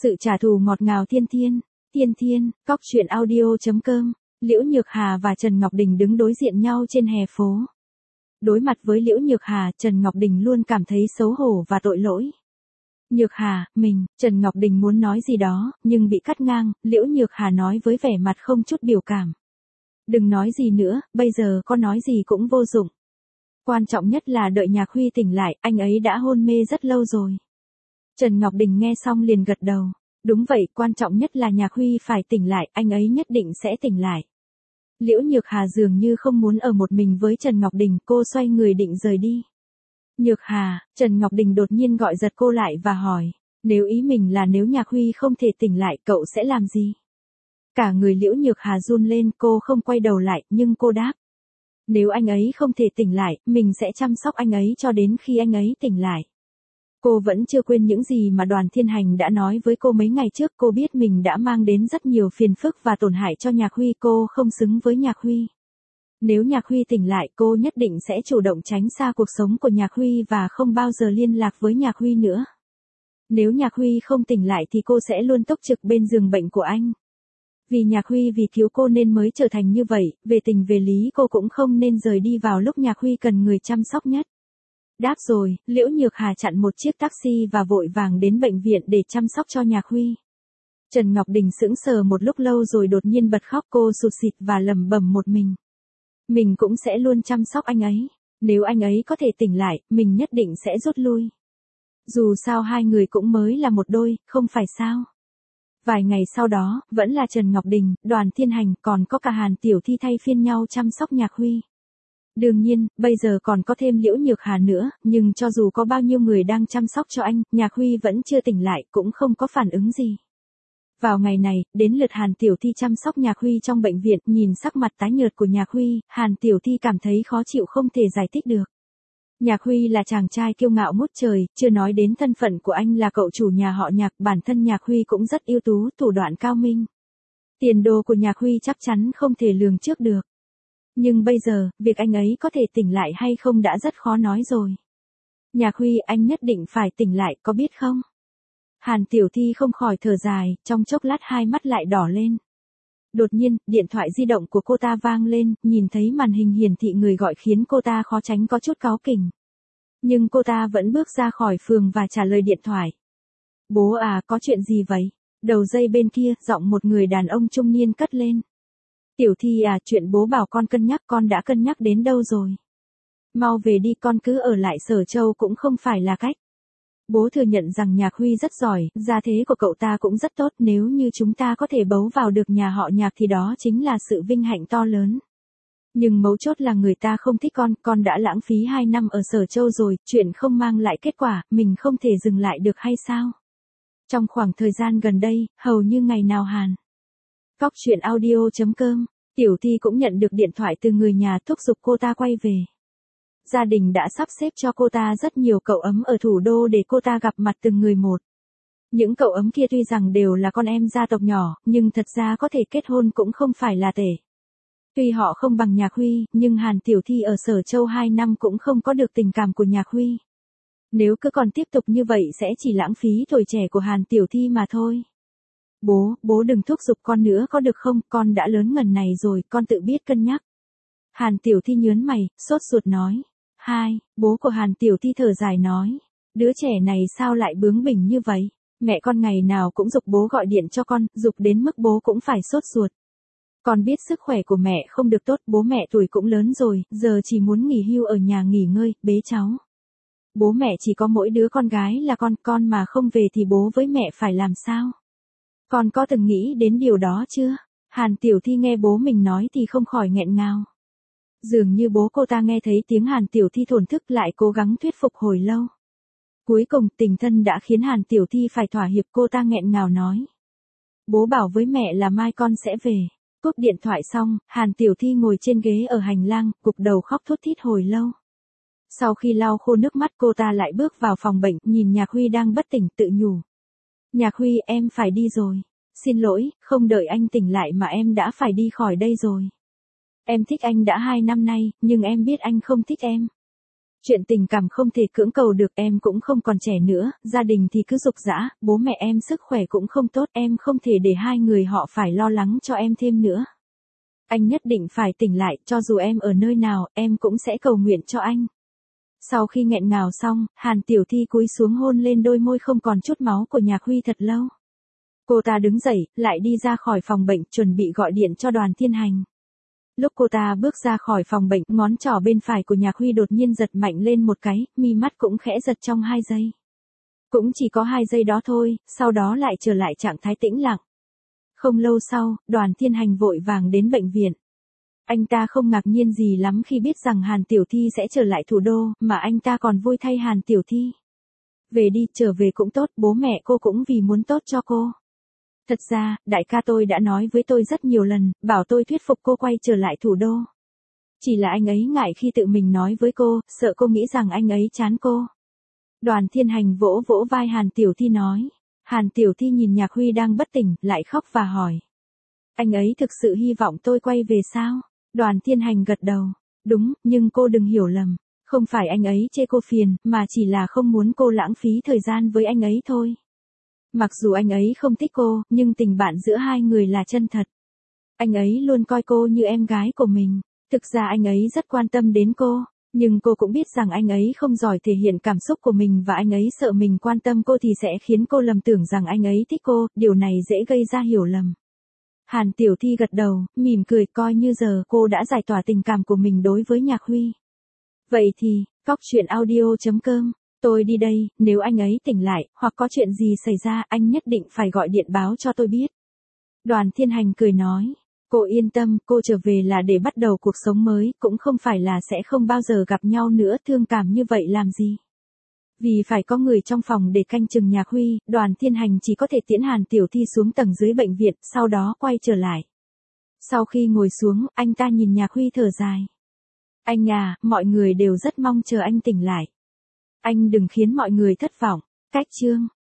Sự trả thù ngọt ngào thiên thiên. Thiên thiên, cóc truyện audio.com. Liễu Nhược Hà và Trần Ngọc Đình đứng đối diện nhau trên hè phố. Đối mặt với Liễu Nhược Hà, Trần Ngọc Đình luôn cảm thấy xấu hổ và tội lỗi. Nhược Hà, Trần Ngọc Đình muốn nói gì đó, nhưng bị cắt ngang, Liễu Nhược Hà nói với vẻ mặt không chút biểu cảm. Đừng nói gì nữa, bây giờ có nói gì cũng vô dụng. Quan trọng nhất là đợi Nhạc Huy tỉnh lại, anh ấy đã hôn mê rất lâu rồi. Trần Ngọc Đình nghe xong liền gật đầu. Đúng vậy, quan trọng nhất là Nhạc Huy phải tỉnh lại, anh ấy nhất định sẽ tỉnh lại. Liễu Nhược Hà dường như không muốn ở một mình với Trần Ngọc Đình, cô xoay người định rời đi. Nhược Hà, Trần Ngọc Đình đột nhiên gọi giật cô lại và hỏi, nếu ý mình là nếu Nhạc Huy không thể tỉnh lại cậu sẽ làm gì? Cả người Liễu Nhược Hà run lên, cô không quay đầu lại, nhưng cô đáp. Nếu anh ấy không thể tỉnh lại, mình sẽ chăm sóc anh ấy cho đến khi anh ấy tỉnh lại. Cô vẫn chưa quên những gì mà Đoàn Thiên Hành đã nói với cô mấy ngày trước, cô biết mình đã mang đến rất nhiều phiền phức và tổn hại cho Nhạc Huy, cô không xứng với Nhạc Huy. Nếu Nhạc Huy tỉnh lại, cô nhất định sẽ chủ động tránh xa cuộc sống của Nhạc Huy và không bao giờ liên lạc với Nhạc Huy nữa. Nếu Nhạc Huy không tỉnh lại thì cô sẽ luôn túc trực bên giường bệnh của anh. Vì Nhạc Huy vì cứu cô nên mới trở thành như vậy, về tình về lý cô cũng không nên rời đi vào lúc Nhạc Huy cần người chăm sóc nhất. Đáp rồi, Liễu Nhược Hà chặn một chiếc taxi và vội vàng đến bệnh viện để chăm sóc cho Nhạc Huy. Trần Ngọc Đình sững sờ một lúc lâu rồi đột nhiên bật khóc, cô sụt sịt và lẩm bẩm một mình. Mình cũng sẽ luôn chăm sóc anh ấy. Nếu anh ấy có thể tỉnh lại, mình nhất định sẽ rút lui. Dù sao hai người cũng mới là một đôi, không phải sao? Vài ngày sau đó, vẫn là Trần Ngọc Đình, Đoàn Thiên Hành, còn có cả Hàn Tiểu Thi thay phiên nhau chăm sóc Nhạc Huy. Đương nhiên, bây giờ còn có thêm Liễu Nhược Hà nữa, nhưng cho dù có bao nhiêu người đang chăm sóc cho anh, Nhạc Huy vẫn chưa tỉnh lại, cũng không có phản ứng gì. Vào ngày này, đến lượt Hàn Tiểu Thi chăm sóc Nhạc Huy trong bệnh viện, nhìn sắc mặt tái nhợt của Nhạc Huy, Hàn Tiểu Thi cảm thấy khó chịu không thể giải thích được. Nhạc Huy là chàng trai kiêu ngạo ngút trời, chưa nói đến thân phận của anh là cậu chủ nhà họ Nhạc, bản thân Nhạc Huy cũng rất ưu tú, thủ đoạn cao minh. Tiền đồ của Nhạc Huy chắc chắn không thể lường trước được. Nhưng bây giờ, việc anh ấy có thể tỉnh lại hay không đã rất khó nói rồi. Nhạc Huy, anh nhất định phải tỉnh lại, có biết không? Hàn Tiểu Thi không khỏi thở dài, trong chốc lát hai mắt lại đỏ lên. Đột nhiên, điện thoại di động của cô ta vang lên, nhìn thấy màn hình hiển thị người gọi khiến cô ta khó tránh có chút cáu kỉnh. Nhưng cô ta vẫn bước ra khỏi phường và trả lời điện thoại. Bố à, có chuyện gì vậy? Đầu dây bên kia, giọng một người đàn ông trung niên cất lên. Tiểu Thi à, chuyện bố bảo con cân nhắc, con đã cân nhắc đến đâu rồi? Mau về đi, con cứ ở lại Sở Châu cũng không phải là cách. Bố thừa nhận rằng Nhạc Huy rất giỏi, gia thế của cậu ta cũng rất tốt, nếu như chúng ta có thể bấu vào được nhà họ Nhạc thì đó chính là sự vinh hạnh to lớn. Nhưng mấu chốt là người ta không thích con đã lãng phí 2 năm ở Sở Châu rồi, chuyện không mang lại kết quả, mình không thể dừng lại được hay sao? Trong khoảng thời gian gần đây, hầu như ngày nào Hàn Cóc truyện audio.com, Tiểu Thi cũng nhận được điện thoại từ người nhà thúc giục cô ta quay về. Gia đình đã sắp xếp cho cô ta rất nhiều cậu ấm ở thủ đô để cô ta gặp mặt từng người một. Những cậu ấm kia tuy rằng đều là con em gia tộc nhỏ, nhưng thật ra có thể kết hôn cũng không phải là tệ. Tuy họ không bằng Nhạc Huy, nhưng Hàn Tiểu Thi ở Sở Châu 2 năm cũng không có được tình cảm của Nhạc Huy. Nếu cứ còn tiếp tục như vậy sẽ chỉ lãng phí tuổi trẻ của Hàn Tiểu Thi mà thôi. Bố đừng thúc giục con nữa có được không, con đã lớn ngần này rồi, con tự biết cân nhắc. Hàn Tiểu Thi nhớn mày, sốt ruột nói. Bố của Hàn Tiểu Thi thở dài nói. Đứa trẻ này sao lại bướng bỉnh như vậy? Mẹ con ngày nào cũng giục bố gọi điện cho con, giục đến mức bố cũng phải sốt ruột. Con biết sức khỏe của mẹ không được tốt, bố mẹ tuổi cũng lớn rồi, giờ chỉ muốn nghỉ hưu ở nhà nghỉ ngơi, bế cháu. Bố mẹ chỉ có mỗi đứa con gái là con mà không về thì bố với mẹ phải làm sao? Con có từng nghĩ đến điều đó chưa? Hàn Tiểu Thi nghe bố mình nói thì không khỏi nghẹn ngào. Dường như bố cô ta nghe thấy tiếng Hàn Tiểu Thi thổn thức lại cố gắng thuyết phục hồi lâu. Cuối cùng tình thân đã khiến Hàn Tiểu Thi phải thỏa hiệp, cô ta nghẹn ngào nói. Bố bảo với mẹ là mai con sẽ về. Cúp điện thoại xong, Hàn Tiểu Thi ngồi trên ghế ở hành lang, gục đầu khóc thút thít hồi lâu. Sau khi lau khô nước mắt cô ta lại bước vào phòng bệnh, nhìn Nhạc Huy đang bất tỉnh tự nhủ. Nhạc Huy, em phải đi rồi. Xin lỗi, không đợi anh tỉnh lại mà em đã phải đi khỏi đây rồi. Em thích anh đã 2 năm nay, nhưng em biết anh không thích em. Chuyện tình cảm không thể cưỡng cầu được, em cũng không còn trẻ nữa, gia đình thì cứ giục giã, bố mẹ em sức khỏe cũng không tốt, em không thể để hai người họ phải lo lắng cho em thêm nữa. Anh nhất định phải tỉnh lại, cho dù em ở nơi nào, em cũng sẽ cầu nguyện cho anh. Sau khi nghẹn ngào xong, Hàn Tiểu Thi cúi xuống hôn lên đôi môi không còn chút máu của Nhạc Huy thật lâu. Cô ta đứng dậy, lại đi ra khỏi phòng bệnh, chuẩn bị gọi điện cho Đoàn Thiên Hành. Lúc cô ta bước ra khỏi phòng bệnh, ngón trỏ bên phải của Nhạc Huy đột nhiên giật mạnh lên một cái, mi mắt cũng khẽ giật trong 2 giây. Cũng chỉ có 2 giây đó thôi, sau đó lại trở lại trạng thái tĩnh lặng. Không lâu sau, Đoàn Thiên Hành vội vàng đến bệnh viện. Anh ta không ngạc nhiên gì lắm khi biết rằng Hàn Tiểu Thi sẽ trở lại thủ đô, mà anh ta còn vui thay Hàn Tiểu Thi. Về đi, trở về cũng tốt, bố mẹ cô cũng vì muốn tốt cho cô. Thật ra, đại ca tôi đã nói với tôi rất nhiều lần, bảo tôi thuyết phục cô quay trở lại thủ đô. Chỉ là anh ấy ngại khi tự mình nói với cô, sợ cô nghĩ rằng anh ấy chán cô. Đoàn Thiên Hành vỗ vỗ vai Hàn Tiểu Thi nói. Hàn Tiểu Thi nhìn Nhạc Huy đang bất tỉnh, lại khóc và hỏi. Anh ấy thực sự hy vọng tôi quay về sao? Đoàn Thiên Hành gật đầu. Đúng, nhưng cô đừng hiểu lầm. Không phải anh ấy chê cô phiền, mà chỉ là không muốn cô lãng phí thời gian với anh ấy thôi. Mặc dù anh ấy không thích cô, nhưng tình bạn giữa hai người là chân thật. Anh ấy luôn coi cô như em gái của mình. Thực ra anh ấy rất quan tâm đến cô, nhưng cô cũng biết rằng anh ấy không giỏi thể hiện cảm xúc của mình và anh ấy sợ mình quan tâm cô thì sẽ khiến cô lầm tưởng rằng anh ấy thích cô, điều này dễ gây ra hiểu lầm. Hàn Tiểu Thi gật đầu, mỉm cười, coi như giờ cô đã giải tỏa tình cảm của mình đối với Nhạc Huy. Vậy thì, coctruyện.audio.com, tôi đi đây, nếu anh ấy tỉnh lại, hoặc có chuyện gì xảy ra, anh nhất định phải gọi điện báo cho tôi biết. Đoàn Thiên Hành cười nói, cô yên tâm, cô trở về là để bắt đầu cuộc sống mới, cũng không phải là sẽ không bao giờ gặp nhau nữa, thương cảm như vậy làm gì. Vì phải có người trong phòng để canh chừng Nhạc Huy, Đoàn Thiên Hành chỉ có thể tiễn Hàn Tiểu Thi xuống tầng dưới bệnh viện, sau đó quay trở lại. Sau khi ngồi xuống, anh ta nhìn Nhạc Huy thở dài. Anh à, mọi người đều rất mong chờ anh tỉnh lại. Anh đừng khiến mọi người thất vọng. Cách chương